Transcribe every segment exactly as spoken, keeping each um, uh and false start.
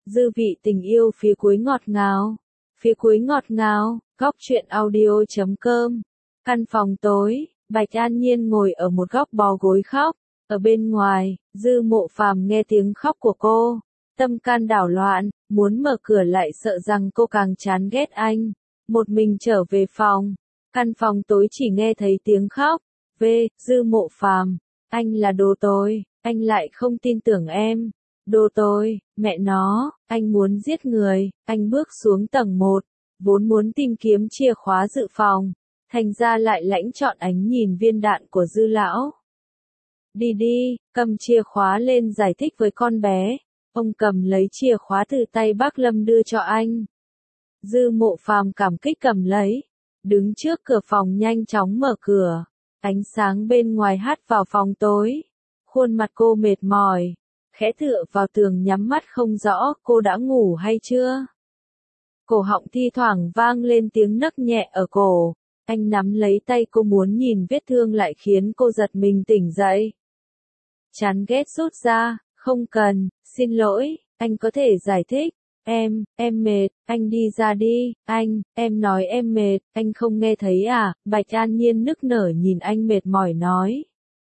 Dư vị tình yêu phía cuối ngọt ngào. Phía cuối ngọt ngào, góc truyện audio chấm com. Căn phòng tối, Bạch An Nhiên ngồi ở một góc bò gối khóc. Ở bên ngoài, Dư Mộ Phàm nghe tiếng khóc của cô. Tâm can đảo loạn, muốn mở cửa lại sợ rằng cô càng chán ghét anh. Một mình trở về phòng. Căn phòng tối chỉ nghe thấy tiếng khóc. V. Dư Mộ Phàm. Anh là đồ tồi, anh lại không tin tưởng em. Đồ tồi, mẹ nó, anh muốn giết người. Anh bước xuống tầng một, vốn muốn tìm kiếm chìa khóa dự phòng. Thành ra lại lãnh chọn ánh nhìn viên đạn của Dư lão. Đi đi, cầm chìa khóa lên giải thích với con bé. Ông cầm lấy chìa khóa từ tay bác Lâm đưa cho anh. Dư Mộ Phàm cảm kích cầm lấy. Đứng trước cửa phòng nhanh chóng mở cửa. Ánh sáng bên ngoài hắt vào phòng tối. Khuôn mặt cô mệt mỏi. Khẽ tựa vào tường nhắm mắt không rõ cô đã ngủ hay chưa. Cổ họng thi thoảng vang lên tiếng nấc nhẹ ở cổ. Anh nắm lấy tay cô muốn nhìn vết thương lại khiến cô giật mình tỉnh dậy. Chán ghét rút ra, không cần, xin lỗi, anh có thể giải thích. Em, em mệt, anh đi ra đi, anh, em nói em mệt, anh không nghe thấy à, Bạch An Nhiên nức nở nhìn anh mệt mỏi nói.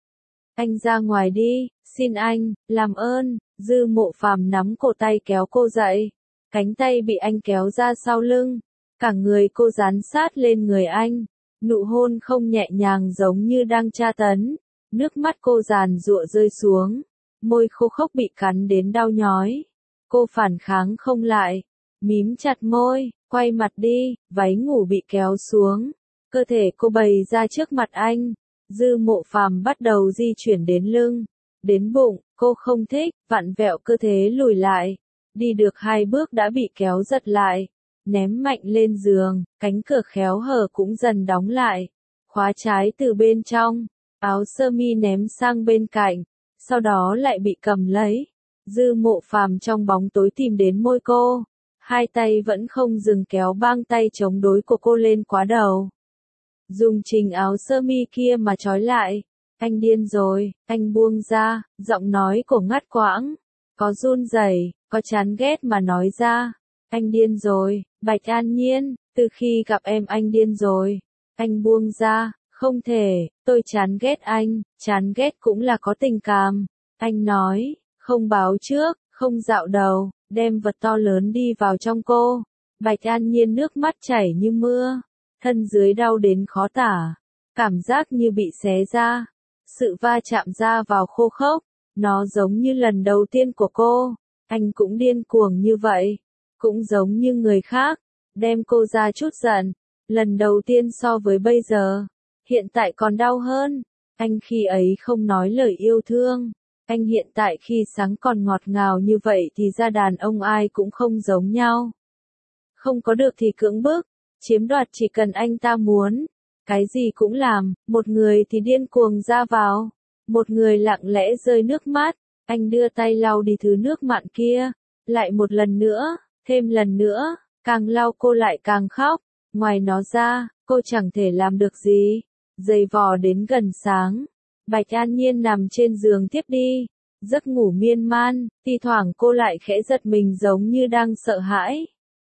Anh ra ngoài đi, xin anh, làm ơn, Dư Mộ Phàm nắm cổ tay kéo cô dậy. Cánh tay bị anh kéo ra sau lưng, cả người cô dán sát lên người anh. Nụ hôn không nhẹ nhàng giống như đang tra tấn. Nước mắt cô giàn giụa rơi xuống. Môi khô khốc bị cắn đến đau nhói. Cô phản kháng không lại. Mím chặt môi, quay mặt đi, váy ngủ bị kéo xuống. Cơ thể cô bày ra trước mặt anh. Dư Mộ Phàm bắt đầu di chuyển đến lưng. Đến bụng, cô không thích, vặn vẹo cơ thể lùi lại. Đi được hai bước đã bị kéo giật lại. Ném mạnh lên giường, cánh cửa khéo hở cũng dần đóng lại. Khóa trái từ bên trong, áo sơ mi ném sang bên cạnh, sau đó lại bị cầm lấy. Dư Mộ Phàm trong bóng tối tìm đến môi cô, hai tay vẫn không dừng kéo băng tay chống đối của cô lên quá đầu. Dùng trình áo sơ mi kia mà trói lại. Anh điên rồi, anh buông ra, giọng nói của ngắt quãng, có run rẩy, có chán ghét mà nói ra. Anh điên rồi, Bạch An Nhiên, từ khi gặp em anh điên rồi. Anh buông ra, không thể, tôi chán ghét anh, chán ghét cũng là có tình cảm. Anh nói, không báo trước, không dạo đầu, đem vật to lớn đi vào trong cô. Bạch An Nhiên nước mắt chảy như mưa, thân dưới đau đến khó tả, cảm giác như bị xé ra. Sự va chạm ra vào khô khốc, nó giống như lần đầu tiên của cô. Anh cũng điên cuồng như vậy. Cũng giống như người khác, đem cô ra chút giận, lần đầu tiên so với bây giờ, hiện tại còn đau hơn. Anh khi ấy không nói lời yêu thương, anh hiện tại khi sáng còn ngọt ngào như vậy thì ra đàn ông ai cũng không giống nhau. Không có được thì cưỡng bức, chiếm đoạt chỉ cần anh ta muốn, cái gì cũng làm, một người thì điên cuồng ra vào, một người lặng lẽ rơi nước mắt, anh đưa tay lau đi thứ nước mặn kia, lại một lần nữa. Thêm lần nữa, càng lau cô lại càng khóc, ngoài nó ra, cô chẳng thể làm được gì, giày vò đến gần sáng. Bạch An Nhiên nằm trên giường tiếp đi, giấc ngủ miên man, thi thoảng cô lại khẽ giật mình giống như đang sợ hãi.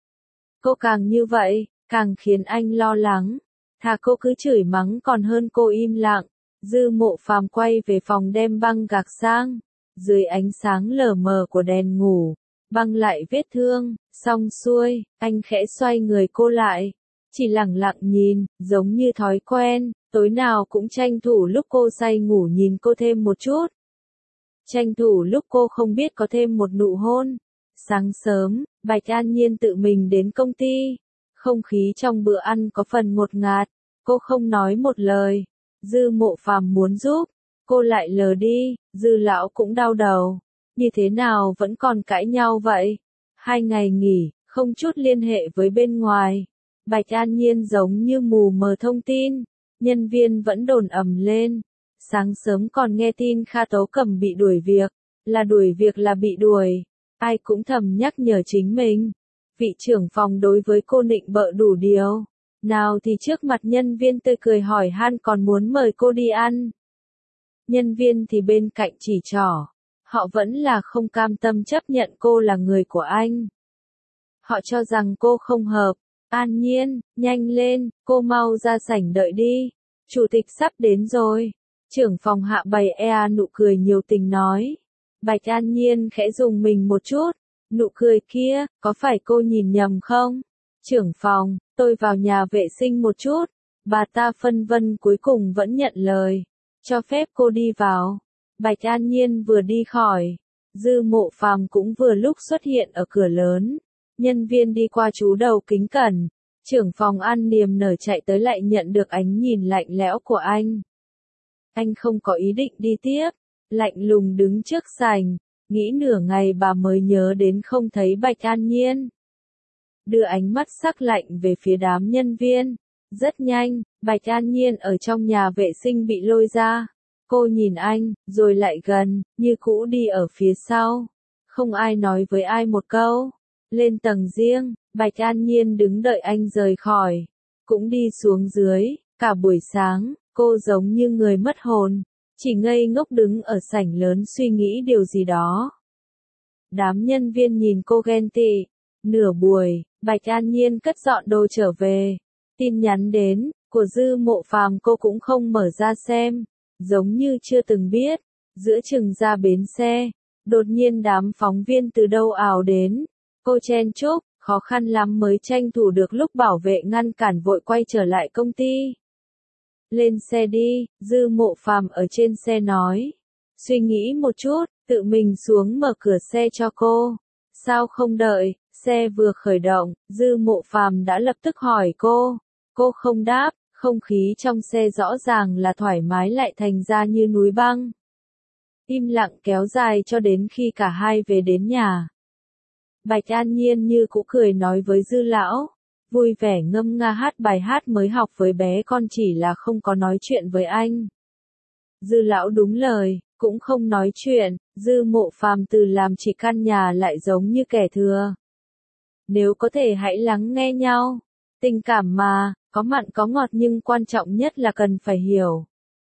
Cô càng như vậy, càng khiến anh lo lắng, thà cô cứ chửi mắng còn hơn cô im lặng. Dư Mộ Phàm quay về phòng đem băng gạc sang, dưới ánh sáng lờ mờ của đèn ngủ. Băng lại vết thương, xong xuôi, anh khẽ xoay người cô lại, chỉ lẳng lặng nhìn, giống như thói quen, tối nào cũng tranh thủ lúc cô say ngủ nhìn cô thêm một chút. Tranh thủ lúc cô không biết có thêm một nụ hôn. Sáng sớm, Bạch An Nhiên tự mình đến công ty, không khí trong bữa ăn có phần ngột ngạt, cô không nói một lời. Dư Mộ Phàm muốn giúp, cô lại lờ đi, Dư lão cũng đau đầu. Như thế nào vẫn còn cãi nhau vậy? Hai ngày nghỉ, không chút liên hệ với bên ngoài. Bạch An Nhiên giống như mù mờ thông tin. Nhân viên vẫn đồn ầm lên. Sáng sớm còn nghe tin Kha Tố Cầm bị đuổi việc. Là đuổi việc là bị đuổi. Ai cũng thầm nhắc nhở chính mình. Vị trưởng phòng đối với cô nịnh bợ đủ điều. Nào thì trước mặt nhân viên tươi cười hỏi han còn muốn mời cô đi ăn. Nhân viên thì bên cạnh chỉ trỏ. Họ vẫn là không cam tâm chấp nhận cô là người của anh. Họ cho rằng cô không hợp. An Nhiên, nhanh lên, cô mau ra sảnh đợi đi. Chủ tịch sắp đến rồi. Trưởng phòng Hạ bày ea nụ cười nhiều tình nói. Bạch An Nhiên khẽ dùng mình một chút. Nụ cười kia, có phải cô nhìn nhầm không? Trưởng phòng, tôi vào nhà vệ sinh một chút. Bà ta phân vân cuối cùng vẫn nhận lời. Cho phép cô đi vào. Bạch An Nhiên vừa đi khỏi. Dư Mộ Phàm cũng vừa lúc xuất hiện ở cửa lớn. Nhân viên đi qua chú đầu kính cẩn. Trưởng phòng An niềm nở chạy tới lại nhận được ánh nhìn lạnh lẽo của anh. Anh không có ý định đi tiếp. Lạnh lùng đứng trước sảnh. Nghĩ nửa ngày bà mới nhớ đến không thấy Bạch An Nhiên. Đưa ánh mắt sắc lạnh về phía đám nhân viên. Rất nhanh, Bạch An Nhiên ở trong nhà vệ sinh bị lôi ra. Cô nhìn anh, rồi lại gần, như cũ đi ở phía sau. Không ai nói với ai một câu. Lên tầng riêng, Bạch An Nhiên đứng đợi anh rời khỏi. Cũng đi xuống dưới, cả buổi sáng, cô giống như người mất hồn. Chỉ ngây ngốc đứng ở sảnh lớn suy nghĩ điều gì đó. Đám nhân viên nhìn cô ghen tị. Nửa buổi, Bạch An Nhiên cất dọn đồ trở về. Tin nhắn đến, của Dư Mộ Phàm cô cũng không mở ra xem. Giống như chưa từng biết. Giữa chừng ra bến xe, đột nhiên đám phóng viên từ đâu ào đến. Cô chen chúc, khó khăn lắm mới tranh thủ được lúc bảo vệ ngăn cản vội quay trở lại công ty. Lên xe đi, Dư Mộ Phàm ở trên xe nói. Suy nghĩ một chút, tự mình xuống mở cửa xe cho cô. Sao không đợi, xe vừa khởi động, Dư Mộ Phàm đã lập tức hỏi cô. Cô không đáp, không khí trong xe rõ ràng là thoải mái lại thành ra như núi băng. Im lặng kéo dài cho đến khi cả hai về đến nhà. Bạch An Nhiên như cũ cười nói với Dư lão. Vui vẻ ngâm nga hát bài hát mới học với bé con chỉ là không có nói chuyện với anh. Dư lão đúng lời, cũng không nói chuyện, Dư Mộ Phàm từ làm chỉ căn nhà lại giống như kẻ thừa. Nếu có thể hãy lắng nghe nhau. Tình cảm mà, có mặn có ngọt nhưng quan trọng nhất là cần phải hiểu.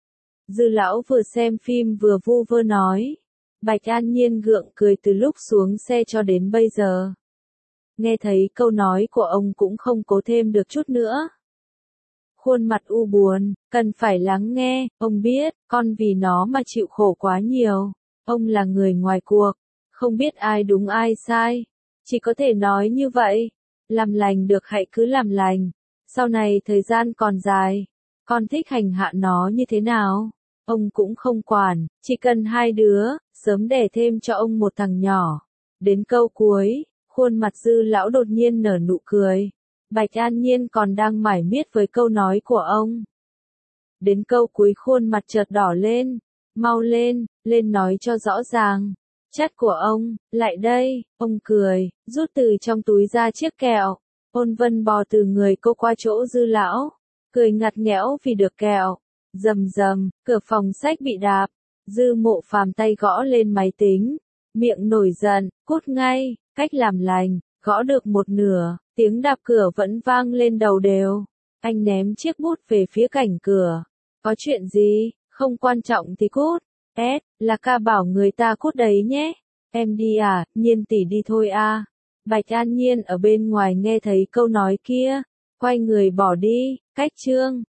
Dư lão vừa xem phim vừa vu vơ nói. Bạch An Nhiên gượng cười từ lúc xuống xe cho đến bây giờ. Nghe thấy câu nói của ông cũng không cố thêm được chút nữa. Khuôn mặt u buồn, cần phải lắng nghe, ông biết, con vì nó mà chịu khổ quá nhiều. Ông là người ngoài cuộc, không biết ai đúng ai sai. Chỉ có thể nói như vậy. Làm lành được hãy cứ làm lành. Sau này thời gian còn dài. Con thích hành hạ nó như thế nào? Ông cũng không quản, chỉ cần hai đứa, sớm đẻ thêm cho ông một thằng nhỏ. Đến câu cuối, khuôn mặt Dư lão đột nhiên nở nụ cười. Bạch An Nhiên còn đang mải miết với câu nói của ông. Đến câu cuối khuôn mặt chợt đỏ lên. Mau lên, lên nói cho rõ ràng. Chất của ông, lại đây, ông cười, rút từ trong túi ra chiếc kẹo. Ôn Vân bò từ người cô qua chỗ Dư lão. Cười ngặt nghẽo vì được kẹo. Rầm rầm, cửa phòng sách bị đạp. Dư Mộ Phàm tay gõ lên máy tính. Miệng nổi giận, cút ngay, cách làm lành, gõ được một nửa, tiếng đạp cửa vẫn vang lên đầu đều. Anh ném chiếc bút về phía cảnh cửa. Có chuyện gì, không quan trọng thì cút. S, là ca bảo người ta cút đấy nhé. Em đi à, Nhiên tỷ đi thôi à. Bạch An Nhiên ở bên ngoài nghe thấy câu nói kia. Quay người bỏ đi, cách chương.